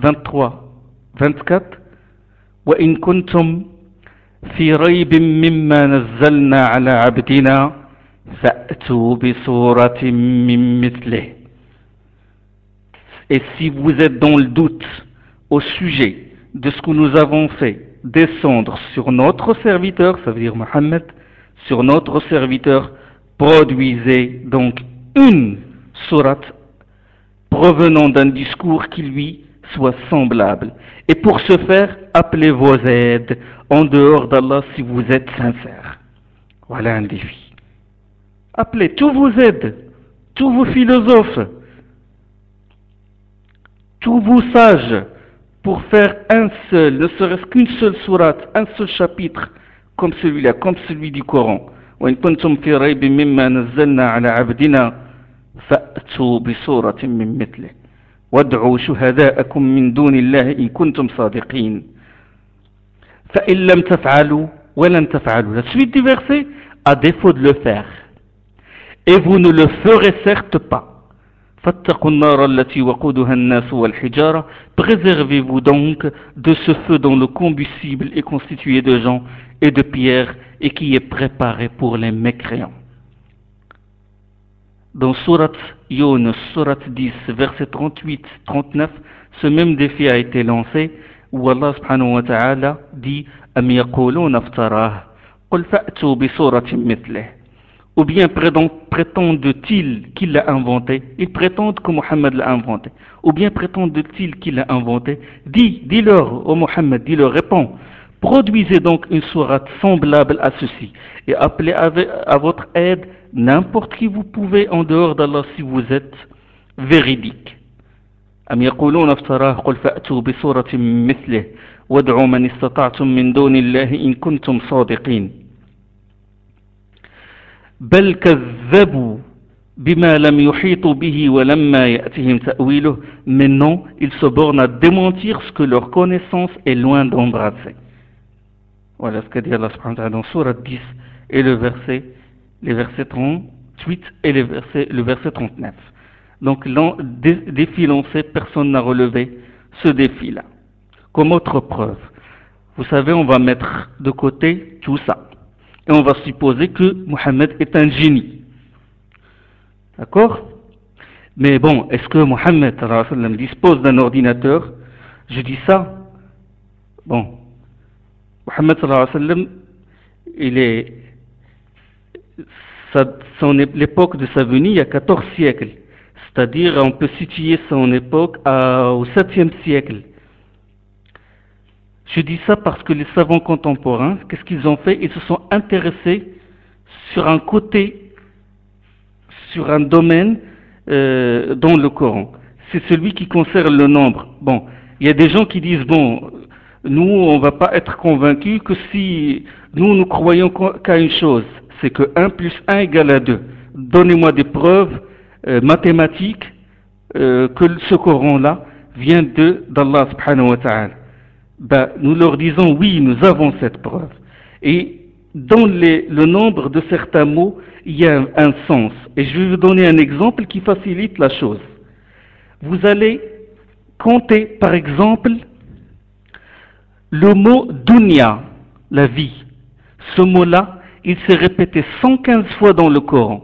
23-24, وإن كنتم في ريب مما نزلنا على عبدنا فأتوا بسورة من مثله. Et si vous êtes dans le doute au sujet de ce que nous avons fait descendre sur notre serviteur, ça veut dire Mohammed, sur notre serviteur, produisez donc une sourate provenant d'un discours qui lui soit semblable. Et pour ce faire, appelez vos aides en dehors d'Allah si vous êtes sincères. Voilà un défi. Appelez tous vos aides, tous vos philosophes, tous vos sages pour faire un seul, ne serait-ce qu'une seule sourate, un seul chapitre comme celui-là, comme celui du Coran. وإن كنتم في ريب مما نزلنا على عبدنا فأتوا بسورة من مثله وادعوا شهداءكم من دون الله إن كنتم صادقين فإن لم تفعلوا ولن تفعلوا. La suite du verset, à défaut de le faire, et vous ne le ferez certes pas. فاتقوا النار التي وقودها الناس والحجارة. Préservez-vous donc de ce feu dont le combustible est constitué de gens et de pierres et qui est préparé pour les mécréants. Dans Surat Yunus, Surat 10, verset 38-39, ce même défi a été lancé où Allah subhanahu wa ta'ala dit أَمْ يَقُولُونَ افْتَرَاهُ قُلْ فَأْتُوا بِسُورَةٍ مِثْلِهِ. Ou bien prétendent-ils qu'il l'a inventé? Ils prétendent que Mohammed l'a inventé. Ou bien prétendent-ils qu'il l'a inventé? Dis-leur, ô Mohammed, dis-leur, réponds. Produisez donc une sourate semblable à ceci et appelez à votre aide n'importe qui vous pouvez en dehors d'Allah si vous êtes véridique. أم يقولون افتراه قل فأتوا بسورة مثله وادعوا من استطعتم من دون الله إن كنتم صادقين. بل كذبوا بما لم يحيطوا به ولما يأتهم تأويله. Mais non, ils se bornent à démentir ce que leur connaissance est loin d'embrasser. Voilà ce qu'a dit Allah subhanahu wa ta'ala dans Surat 10 et les versets 38 et le verset 39. Donc, défi lancé, personne n'a relevé ce défi-là. Comme autre preuve, vous savez, on va mettre de côté tout ça. Et on va supposer que Mohammed est un génie. D'accord? Mais bon, est-ce que Mohammed dispose d'un ordinateur? Je dis ça. Bon, Mohammed l'époque de sa venue, il y a 14 siècles. C'est-à-dire, on peut situer son époque au 7e siècle. Je dis ça parce que les savants contemporains, qu'est-ce qu'ils ont fait? Ils se sont intéressés sur un côté, sur un domaine dans le Coran. C'est celui qui concerne le nombre. Bon, il y a des gens qui disent, bon, nous, on ne va pas être convaincus que si nous croyons qu'à une chose, c'est que 1 plus 1 égale à 2. Donnez-moi des preuves mathématiques que ce Coran-là vient d'Allah subhanahu wa ta'ala. Ben, nous leur disons oui, nous avons cette preuve. Et dans le nombre de certains mots, il y a un sens. Et je vais vous donner un exemple qui facilite la chose. Vous allez compter, par exemple, le mot dunya, la vie. Ce mot-là, il s'est répété 115 fois dans le Coran.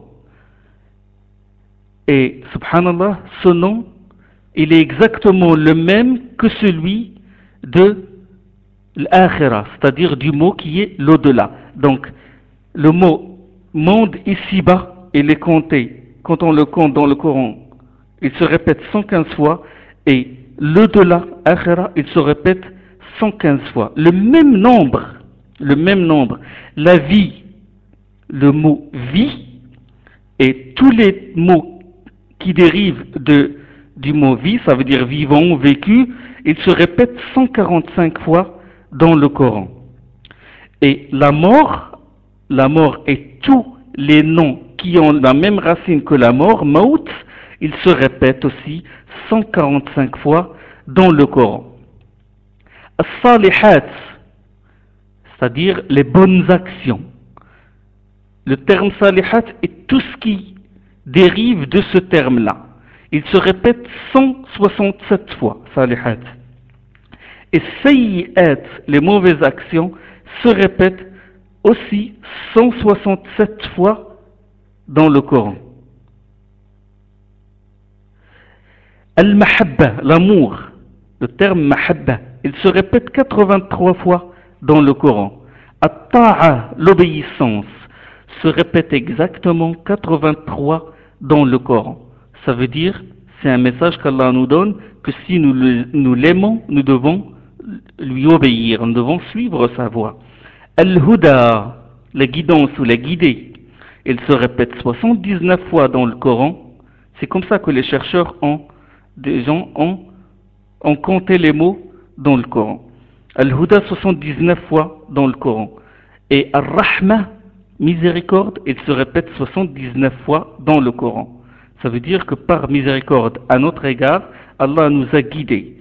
Et, subhanallah, ce nom, il est exactement le même que celui de l'akhira, c'est-à-dire du mot qui est l'au-delà. Donc, le mot monde ici-bas, il est compté, quand on le compte dans le Coran, il se répète 115 fois, et l'au-delà, akhira, il se répète 115 fois. Le même nombre, la vie, le mot vie, et tous les mots qui dérivent du mot vie, ça veut dire vivant, vécu, il se répète 145 fois dans le Coran. Et la mort et tous les noms qui ont la même racine que la mort, maut, ils se répètent aussi 145 fois dans le Coran. As-salihat, c'est-à-dire les bonnes actions. Le terme salihat est tout ce qui dérive de ce terme-là. il se répète 167 fois, salihat. Et sayyi'at, les mauvaises actions, se répètent aussi 167 fois dans le Coran. Al-Mahabba, l'amour, le terme Mahabba, il se répète 83 fois dans le Coran. At-Ta'a, l'obéissance, se répète exactement 83 dans le Coran. Ça veut dire, c'est un message qu'Allah nous donne, que si nous l'aimons, nous devons lui obéir, nous devons suivre sa voie. Al-Huda, la guidance ou la guidée, il se répète 79 fois dans le Coran. C'est comme ça que les chercheurs des gens ont compté les mots dans le Coran. Al-Huda 79 fois dans le Coran. Et Ar-Rahma, miséricorde, il se répète 79 fois dans le Coran. Ça veut dire que par miséricorde à notre égard, Allah nous a guidés.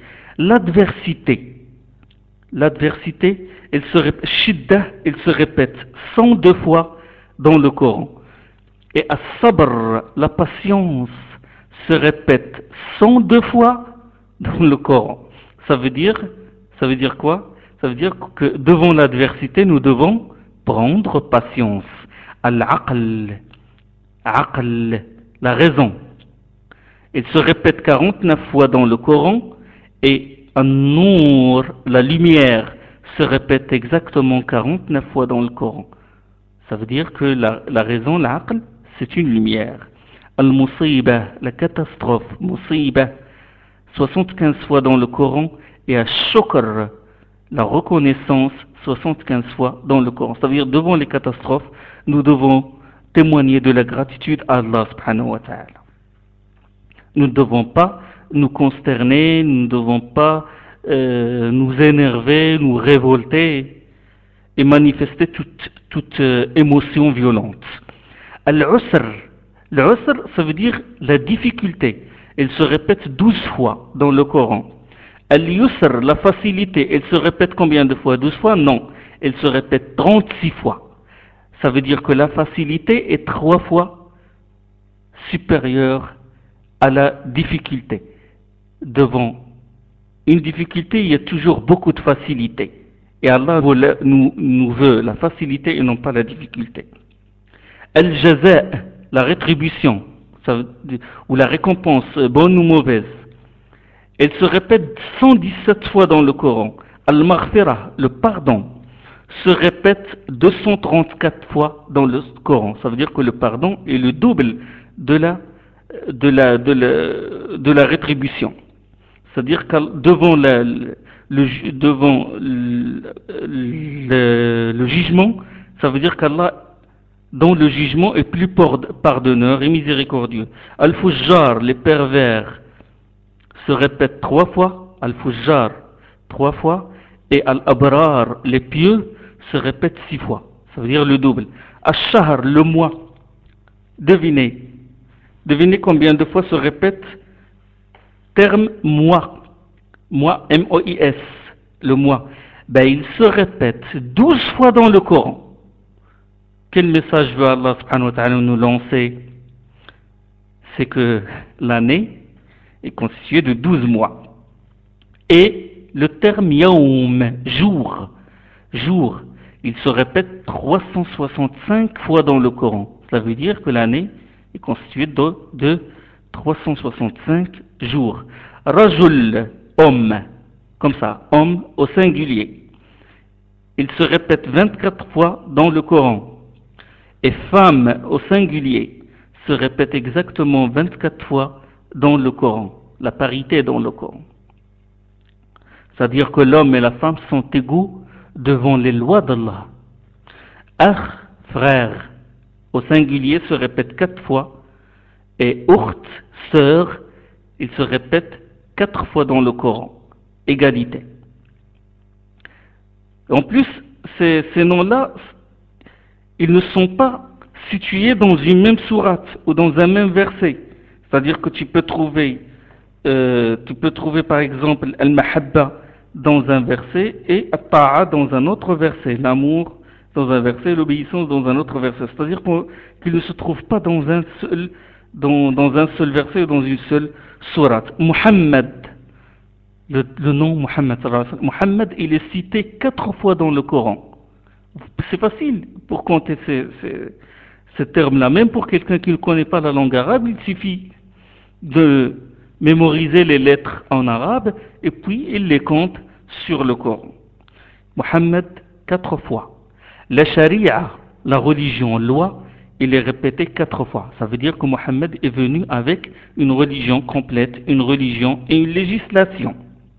L'adversité, elle se répète, Shidda, elle se répète 102 fois dans le Coran. Et As-Sabr, la patience, se répète 102 fois dans le Coran. Ça veut dire, ça veut dire quoi? Ça veut dire que devant l'adversité, nous devons prendre patience. Al-Aql, Aql, la raison. Il se répète 49 fois dans le Coran et An-Nour, la lumière, se répète exactement 49 fois dans le Coran. Ça veut dire que la raison, l'aql, c'est une lumière. Al-Musiba, la catastrophe, Musiba, 75 fois dans le Coran, et Ash-Shukr, la reconnaissance, 75 fois dans le Coran. Ça veut dire devant les catastrophes, nous devons témoigner de la gratitude à Allah subhanahu wa ta'ala. Nous ne devons pas nous consterner, nous ne devons pas nous énerver, nous révolter et manifester toute émotion violente. Al-Usr, l'Usr, ça veut dire la difficulté. Elle se répète 12 fois dans le Coran. Al-Yusr, la facilité, elle se répète combien de fois? 12 fois? Non, elle se répète 36 fois. Ça veut dire que la facilité est 3 fois supérieure à la difficulté. Devant une difficulté, il y a toujours beaucoup de facilité. Et Allah nous veut la facilité et non pas la difficulté. Al-Jaza, la rétribution, ou la récompense, bonne ou mauvaise, elle se répète 117 fois dans le Coran. Al-Maghfirah, le pardon, se répète 234 fois dans le Coran. Ça veut dire que le pardon est le double de la rétribution. C'est-à-dire que devant le jugement, ça veut dire qu'Allah, dans le jugement, est plus pardonneur et miséricordieux. Al-Fujjar, les pervers, se répètent 3 fois. Al-Fujjar, 3 fois. Et Al-Abrar, les pieux, se répètent 6 fois. Ça veut dire le double. Al-Shahr, le mois. Devinez. Devinez combien de fois se répète terme mois. Mois, M-O-I-S, le mois. Ben, il se répète 12 fois dans le Coran. Quel message veut Allah subhanahu wa ta'ala nous lancer? C'est que l'année est constituée de 12 mois. Et le terme yaoum, jour, jour, il se répète 365 fois dans le Coran. Ça veut dire que l'année est constituée de 365 jours. Rajul, homme, comme ça, homme au singulier. Il se répète 24 fois dans le Coran. Et femme au singulier se répète exactement 24 fois dans le Coran. La parité dans le Coran. C'est-à-dire que l'homme et la femme sont égaux devant les lois d'Allah. Akh, frère, au singulier se répète 4 fois. Et Ukht, sœur, il se répète 4 fois dans le Coran. Égalité. En plus, ces noms-là, ils ne sont pas situés dans une même sourate ou dans un même verset. C'est-à-dire que tu peux trouver par exemple Al-Mahabba dans un verset et At-Ta'a dans un autre verset. L'amour dans un verset, l'obéissance dans un autre verset. C'est-à-dire qu'ils ne se trouvent pas dans un seul verset ou dans une seule sourate. Muhammad, le nom Muhammad, Muhammad, il est cité 4 fois dans le Coran. C'est facile pour compter ces termes-là. Même pour quelqu'un qui ne connaît pas la langue arabe, il suffit de mémoriser les lettres en arabe et puis il les compte sur le Coran. Mohammed, 4 fois. La charia, la religion, loi, il est répété 4 fois. Ça veut dire que Mohammed est venu avec une religion complète, une religion et une législation.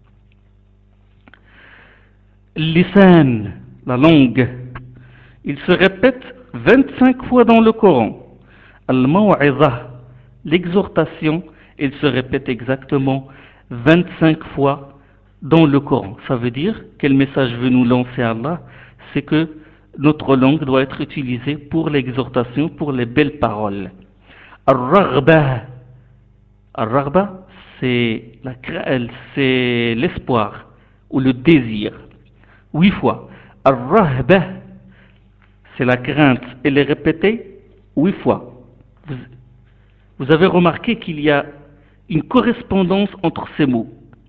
Lisan, la langue, il se répète 25 fois dans le Coran. Al-Maw'izah, l'exhortation, il se répète exactement 25 fois dans le Coran. Ça veut dire, quel message veut nous lancer Allah? C'est que notre langue doit être utilisée pour l'exhortation, pour les belles paroles. Ar-Raghbah, Ar-Raghbah, c'est l'espoir ou le désir. 8 fois. Ar-Rahbah, c'est la crainte. Elle est répétée 8 fois. Vous, vous avez remarqué qu'il y a une correspondance entre ces mots.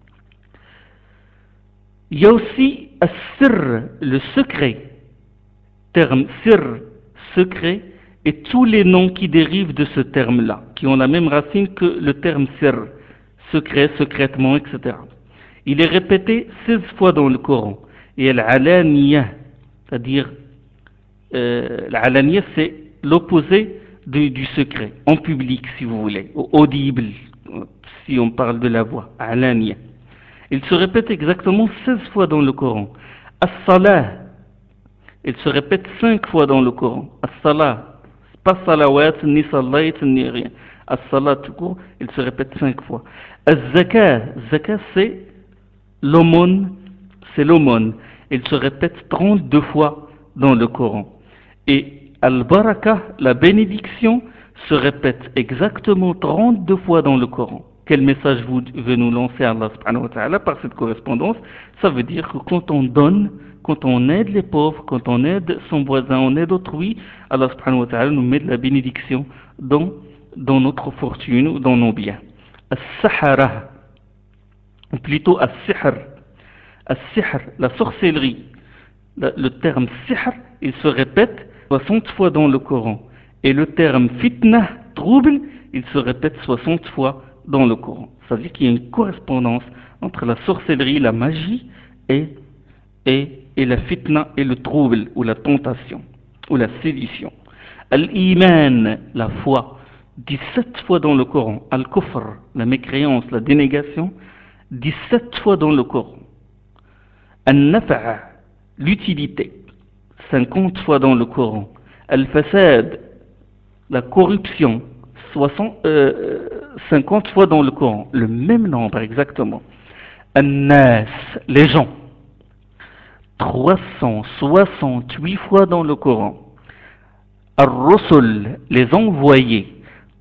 Il y a aussi as-sirr, le secret. Terme sirr, secret, et tous les noms qui dérivent de ce terme-là, qui ont la même racine que le terme sirr, secret, secrètement, etc. Il est répété 16 fois dans le Coran. Et al-alaniyah, c'est-à-dire l'alaniya, c'est l'opposé du secret, en public si vous voulez, audible, si on parle de la voix, alaniya. Il se répète exactement 16 fois dans le Coran. As-salah, il se répète 5 fois dans le Coran. As-salah, pas salawat, ni salat, ni rien. As-salah tout court, il se répète 5 fois. Az-zakah, zakah c'est l'aumône, c'est l'aumône. Il se répète 32 fois dans le Coran. Et Al-Baraka, la bénédiction, se répète exactement 32 fois dans le Coran. Quel message veut nous lancer Allah subhanahu wa ta'ala par cette correspondance? Ça veut dire que quand on donne, quand on aide les pauvres, quand on aide son voisin, on aide autrui, Allah subhanahu wa ta'ala nous met de la bénédiction dans notre fortune ou dans nos biens. As-Sahara, ou plutôt As-Sihr. As-Sihr, la sorcellerie. Le terme sihr, il se répète 60 fois dans le Coran. Et le terme fitna, trouble, il se répète 60 fois dans le Coran. Ça veut dire qu'il y a une correspondance entre la sorcellerie, la magie et, et la fitna et le trouble ou la tentation ou la sédition. Al-Iman, la foi, 17 fois dans le Coran. Al-Kufr, la mécréance, la dénégation, 17 fois dans le Coran. Al-Nafa'a, l'utilité, 50 fois dans le Coran. Al-Fasad, la corruption, 50 fois dans le Coran. Le même nombre exactement. Al-Nas, les gens, 368 fois dans le Coran. Al-Rusul, les envoyés,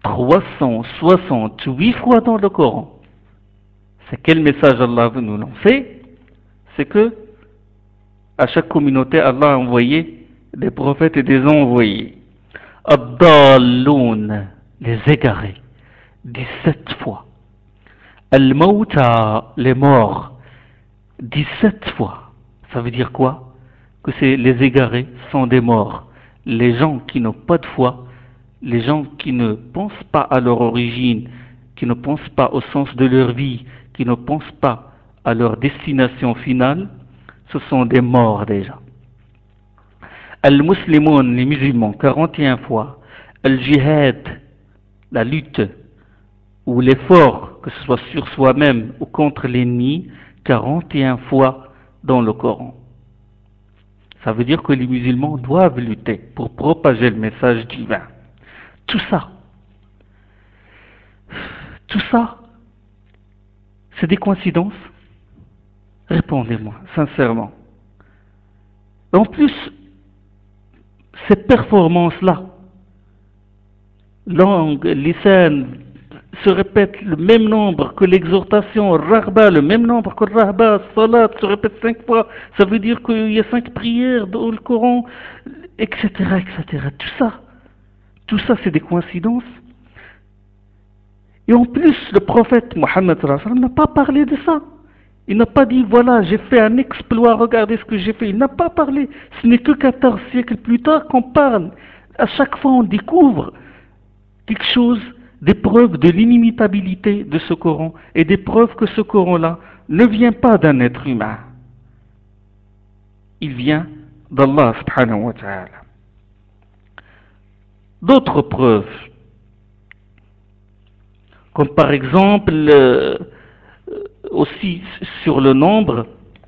368 fois dans le Coran. C'est quel message Allah veut nous lancer? C'est que à chaque communauté, Allah a envoyé des prophètes et des envoyés. Ad-Dalloun, les égarés, 17 fois. Al-Mawta, les morts, 17 fois. Ça veut dire quoi? Que les égarés sont des morts. Les gens qui n'ont pas de foi, les gens qui ne pensent pas à leur origine, qui ne pensent pas au sens de leur vie, qui ne pensent pas à leur destination finale, ce sont des morts déjà. Al-Muslimoun, les musulmans, 41 fois. Al-Jihad, la lutte ou l'effort, que ce soit sur soi-même ou contre l'ennemi, 41 fois dans le Coran. Ça veut dire que les musulmans doivent lutter pour propager le message divin. Tout ça, c'est des coïncidences? Répondez-moi, sincèrement. En plus, ces performances-là, langue, lisan, se répète le même nombre que l'exhortation, rahba, le même nombre que rahba, salat, se répète 5 fois. Ça veut dire qu'il y a 5 prières dans le Coran, etc., etc. Tout ça, c'est des coïncidences. Et en plus, le prophète Mohammed n'a pas parlé de ça. Il n'a pas dit, voilà, j'ai fait un exploit, regardez ce que j'ai fait. Il n'a pas parlé. Ce n'est que 14 siècles plus tard qu'on parle. À chaque fois, on découvre quelque chose, des preuves de l'inimitabilité de ce Coran et des preuves que ce Coran-là ne vient pas d'un être humain. Il vient d'Allah subhanahu wa ta'ala. D'autres preuves, comme par exemple aussi sur le nombre,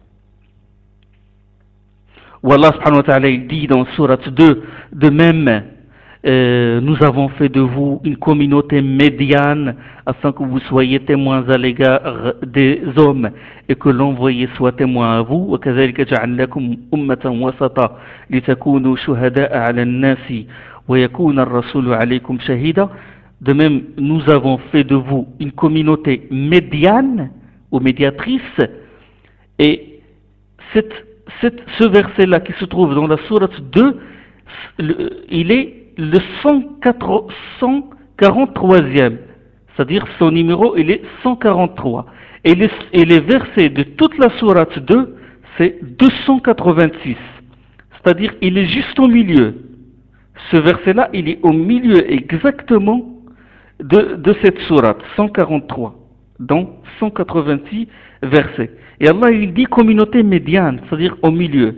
où Allah subhanahu wa ta'ala il dit dans Surat 2, de même, nous avons fait de vous une communauté médiane afin que vous soyez témoins à l'égard des hommes et que l'envoyé soit témoin à vous. وكذلك جعلناكم أمة وسطا لتكونوا شهداء على الناس ويكون الرسول عليكم شهيدا. De même, nous avons fait de vous une communauté médiane ou médiatrice. Et ce verset-là qui se trouve dans la sourate 2, il est le 143e, c'est-à-dire son numéro, il est 143. Et les versets de toute la sourate 2, c'est 286. C'est-à-dire, il est juste au milieu. Ce verset-là, il est au milieu exactement de cette sourate 143, dans 186 versets. Et Allah, il dit communauté médiane, c'est-à-dire au milieu.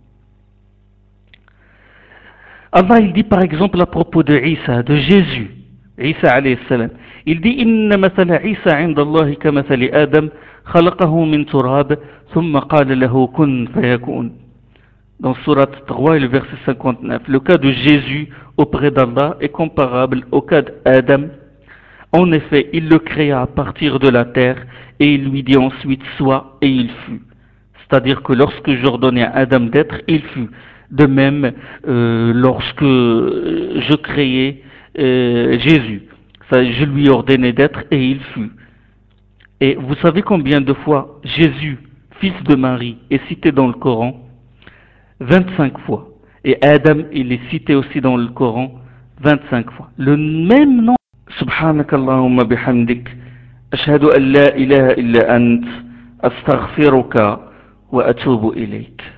Allah, il dit par exemple à propos de Isa, de Jésus, Isa alayhi salam. Il dit Inna mathala Isa inda Allah ka mathali Adam, khalaqahu min turab, thumma qala lahu kun fayakun. Dans Surat 3 et le verset 59, le cas de Jésus auprès d'Allah est comparable au cas d'Adam. En effet, il le créa à partir de la terre et il lui dit ensuite sois et il fut. C'est-à-dire que lorsque j'ordonnais à Adam d'être, il fut. De même, lorsque je créais Jésus, je lui ordonnais d'être et il fut. Et vous savez combien de fois Jésus, fils de Marie, est cité dans le Coran? 25 fois. Et Adam, il est cité aussi dans le Coran 25 fois. Le même nom. سبحانك اللهم بحمدك أشهد أن لا إله إلا أنت أستغفرك وأتوب إليك